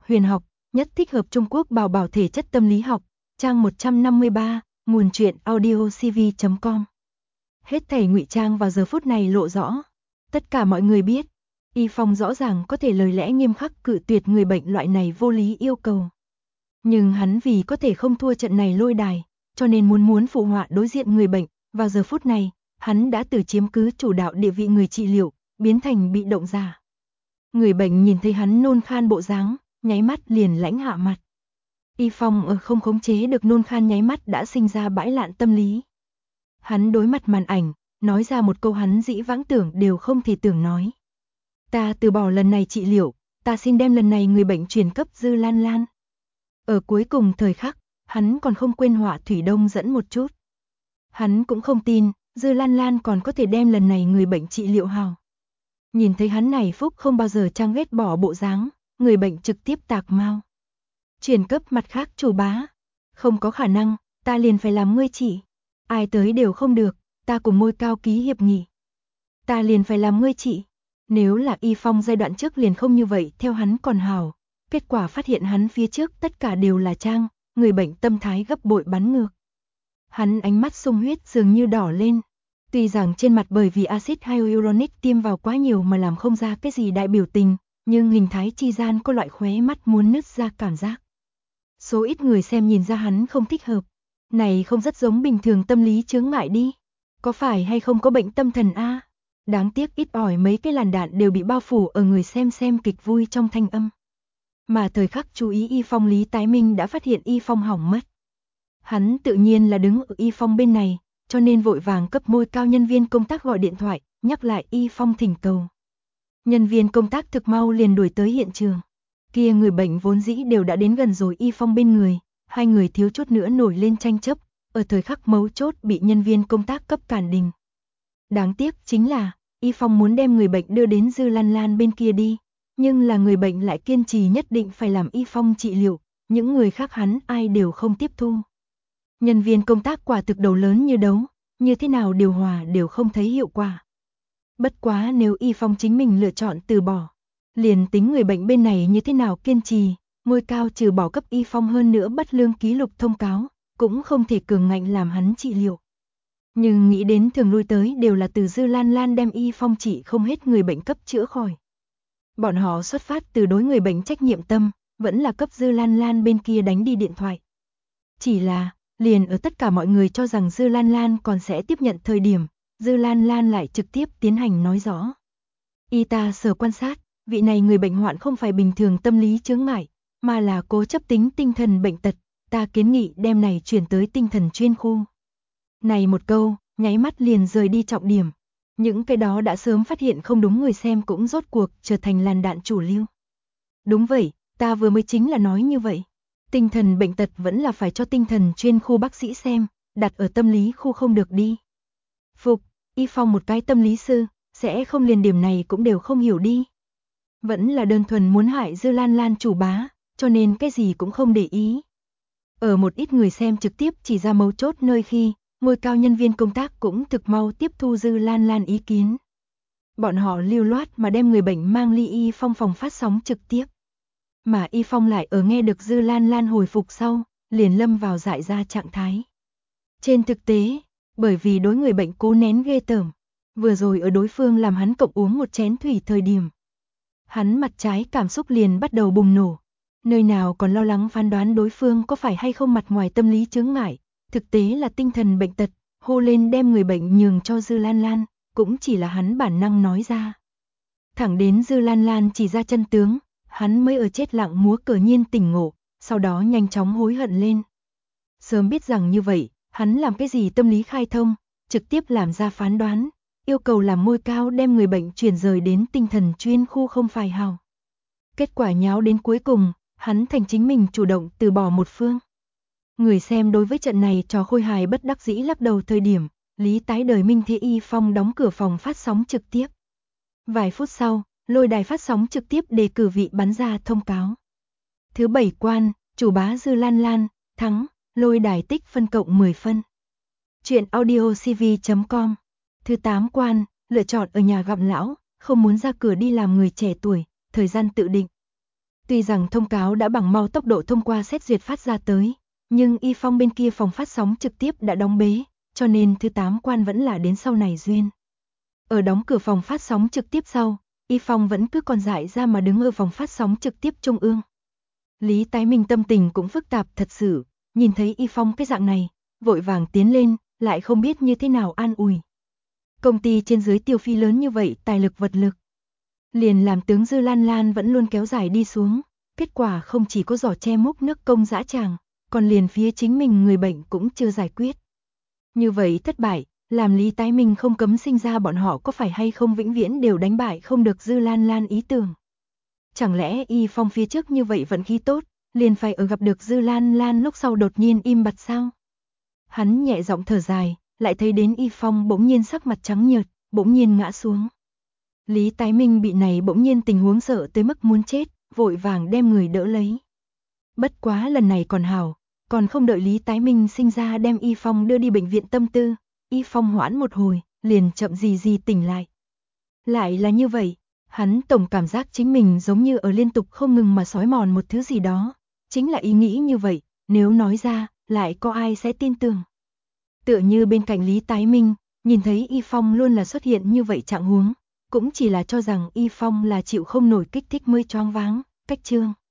huyền học, nhất thích hợp Trung Quốc bảo bảo thể chất tâm lý học, trang 153, nguồn truyện audiocv.com. Hết thảy ngụy trang vào giờ phút này lộ rõ. Tất cả mọi người biết, Y Phong rõ ràng có thể lời lẽ nghiêm khắc cự tuyệt người bệnh loại này vô lý yêu cầu. Nhưng hắn vì có thể không thua trận này lôi đài, cho nên muốn phụ họa đối diện người bệnh, vào giờ phút này, hắn đã từ chiếm cứ chủ đạo địa vị người trị liệu, biến thành bị động giả. Người bệnh nhìn thấy hắn nôn khan bộ dáng, nháy mắt liền lãnh hạ mặt. Y Phong không khống chế được nôn khan nháy mắt đã sinh ra bãi lạn tâm lý. Hắn đối mặt màn ảnh, nói ra một câu hắn dĩ vãng tưởng đều không thể tưởng nói. Ta từ bỏ lần này trị liệu, ta xin đem lần này người bệnh chuyển cấp Dư Lan Lan. Ở cuối cùng thời khắc, hắn còn không quên họa thủy đông dẫn một chút. Hắn cũng không tin, Dư Lan Lan còn có thể đem lần này người bệnh trị liệu hào. Nhìn thấy hắn này phúc không bao giờ trang ghét bỏ bộ dáng, người bệnh trực tiếp tạc mau. Chuyển cấp mặt khác chủ bá. Không có khả năng, ta liền phải làm ngươi trị. Ai tới đều không được, ta cùng Môi Cao ký hiệp nghị. Ta liền phải làm ngươi trị. Nếu là Y Phong giai đoạn trước liền không như vậy theo hắn còn hào. Kết quả phát hiện hắn phía trước tất cả đều là trang, người bệnh tâm thái gấp bội bắn ngược. Hắn ánh mắt sung huyết dường như đỏ lên. Tuy rằng trên mặt bởi vì axit hyaluronic tiêm vào quá nhiều mà làm không ra cái gì đại biểu tình, nhưng hình thái chi gian có loại khóe mắt muốn nứt ra cảm giác. Số ít người xem nhìn ra hắn không thích hợp. Này không rất giống bình thường tâm lý chướng ngại đi. Có phải hay không có bệnh tâm thần a? Đáng tiếc ít ỏi mấy cái làn đạn đều bị bao phủ ở người xem kịch vui trong thanh âm. Mà thời khắc chú ý Y Phong Lý Tái Minh đã phát hiện Y Phong hỏng mất. Hắn tự nhiên là đứng ở Y Phong bên này, cho nên vội vàng cấp Môi Cao nhân viên công tác gọi điện thoại, nhắc lại Y Phong thỉnh cầu. Nhân viên công tác thực mau liền đuổi tới hiện trường. Kia người bệnh vốn dĩ đều đã đến gần rồi Y Phong bên người, hai người thiếu chút nữa nổi lên tranh chấp, ở thời khắc mấu chốt bị nhân viên công tác cấp cản đình. Đáng tiếc chính là, Y Phong muốn đem người bệnh đưa đến Dư Lan Lan bên kia đi, nhưng là người bệnh lại kiên trì nhất định phải làm Y Phong trị liệu, những người khác hắn ai đều không tiếp thu. Nhân viên công tác quả thực đầu lớn như đấu, như thế nào điều hòa đều không thấy hiệu quả. Bất quá nếu Y Phong chính mình lựa chọn từ bỏ, liền tính người bệnh bên này như thế nào kiên trì, Môi Cao trừ bỏ cấp Y Phong hơn nữa bất lương ký lục thông cáo, cũng không thể cường ngạnh làm hắn trị liệu. Nhưng nghĩ đến thường lui tới đều là từ Dư Lan Lan đem Y Phong trị không hết người bệnh cấp chữa khỏi. Bọn họ xuất phát từ đối người bệnh trách nhiệm tâm, vẫn là cấp Dư Lan Lan bên kia đánh đi điện thoại. Chỉ là, liền ở tất cả mọi người cho rằng Dư Lan Lan còn sẽ tiếp nhận thời điểm, Dư Lan Lan lại trực tiếp tiến hành nói rõ. Y ta sở quan sát, vị này người bệnh hoạn không phải bình thường tâm lý chướng ngại, mà là cố chấp tính tinh thần bệnh tật, ta kiến nghị đem này chuyển tới tinh thần chuyên khu. Này một câu, nháy mắt liền rời đi trọng điểm. Những cái đó đã sớm phát hiện không đúng người xem cũng rốt cuộc trở thành làn đạn chủ lưu. Đúng vậy, ta vừa mới chính là nói như vậy. Tinh thần bệnh tật vẫn là phải cho tinh thần chuyên khu bác sĩ xem, đặt ở tâm lý khu không được đi. Phục, Y Phong một cái tâm lý sư, sẽ không liền điểm này cũng đều không hiểu đi. Vẫn là đơn thuần muốn hại Dư Lan Lan chủ bá, cho nên cái gì cũng không để ý. Ở một ít người xem trực tiếp chỉ ra mấu chốt nơi khi, Môi Cao nhân viên công tác cũng thực mau tiếp thu Dư Lan Lan ý kiến. Bọn họ lưu loát mà đem người bệnh mang ly Y Phong phòng phát sóng trực tiếp. Mà Y Phong lại ở nghe được Dư Lan Lan hồi phục sau, liền lâm vào dại ra trạng thái. Trên thực tế, bởi vì đối người bệnh cố nén ghê tởm, vừa rồi ở đối phương làm hắn cộng uống một chén thủy thời điểm. Hắn mặt trái cảm xúc liền bắt đầu bùng nổ, nơi nào còn lo lắng phán đoán đối phương có phải hay không mặt ngoài tâm lý chướng ngại, thực tế là tinh thần bệnh tật, hô lên đem người bệnh nhường cho Dư Lan Lan, cũng chỉ là hắn bản năng nói ra. Thẳng đến Dư Lan Lan chỉ ra chân tướng, hắn mới ở chết lặng múa cờ nhiên tỉnh ngộ, sau đó nhanh chóng hối hận lên. Sớm biết rằng như vậy, hắn làm cái gì tâm lý khai thông, trực tiếp làm ra phán đoán, yêu cầu làm Môi Cao đem người bệnh chuyển rời đến tinh thần chuyên khu không phải hào. Kết quả nháo đến cuối cùng, hắn thành chính mình chủ động từ bỏ một phương. Người xem đối với trận này trò khôi hài bất đắc dĩ lắc đầu thời điểm, Lý Tái đời Minh Thế Y Phong đóng cửa phòng phát sóng trực tiếp. Vài phút sau, lôi đài phát sóng trực tiếp đề cử vị bắn ra thông cáo. Thứ 7 quan, chủ bá Dư Lan Lan, thắng, lôi đài tích phân cộng 10 phân. Chuyện audiocv.com. Thứ 8 quan, lựa chọn ở nhà gặm lão, không muốn ra cửa đi làm người trẻ tuổi, thời gian tự định. Tuy rằng thông cáo đã bằng mau tốc độ thông qua xét duyệt phát ra tới, nhưng Y Phong bên kia phòng phát sóng trực tiếp đã đóng bế, cho nên thứ 8 quan vẫn là đến sau này duyên. Ở đóng cửa phòng phát sóng trực tiếp sau, Y Phong vẫn cứ còn dại ra mà đứng ở phòng phát sóng trực tiếp trung ương. Lý Tái Minh tâm tình cũng phức tạp thật sự, nhìn thấy Y Phong cái dạng này, vội vàng tiến lên, lại không biết như thế nào an ủi. Công ty trên dưới tiêu phí lớn như vậy, tài lực vật lực, liền làm tướng Dư Lan Lan vẫn luôn kéo dài đi xuống, kết quả không chỉ có giỏ che múc nước công dã tràng, còn liền phía chính mình người bệnh cũng chưa giải quyết. Như vậy thất bại, làm Lý Tái Minh không cấm sinh ra bọn họ có phải hay không vĩnh viễn đều đánh bại không được Dư Lan Lan ý tưởng. Chẳng lẽ Y Phong phía trước như vậy vận khí tốt, liền phải ở gặp được Dư Lan Lan lúc sau đột nhiên im bặt sao? Hắn nhẹ giọng thở dài, lại thấy đến Y Phong bỗng nhiên sắc mặt trắng nhợt, bỗng nhiên ngã xuống. Lý Tái Minh bị này bỗng nhiên tình huống sợ tới mức muốn chết, vội vàng đem người đỡ lấy. Bất quá lần này còn hảo, còn không đợi Lý Tái Minh sinh ra đem Y Phong đưa đi bệnh viện tâm tư, Y Phong hoãn một hồi, liền chậm gì tỉnh lại. Lại là như vậy, hắn tổng cảm giác chính mình giống như ở liên tục không ngừng mà xói mòn một thứ gì đó, chính là ý nghĩ như vậy, nếu nói ra, lại có ai sẽ tin tưởng. Tựa như bên cạnh Lý Tái Minh, nhìn thấy Y Phong luôn là xuất hiện như vậy trạng huống, cũng chỉ là cho rằng Y Phong là chịu không nổi kích thích mới choáng váng, cách trương.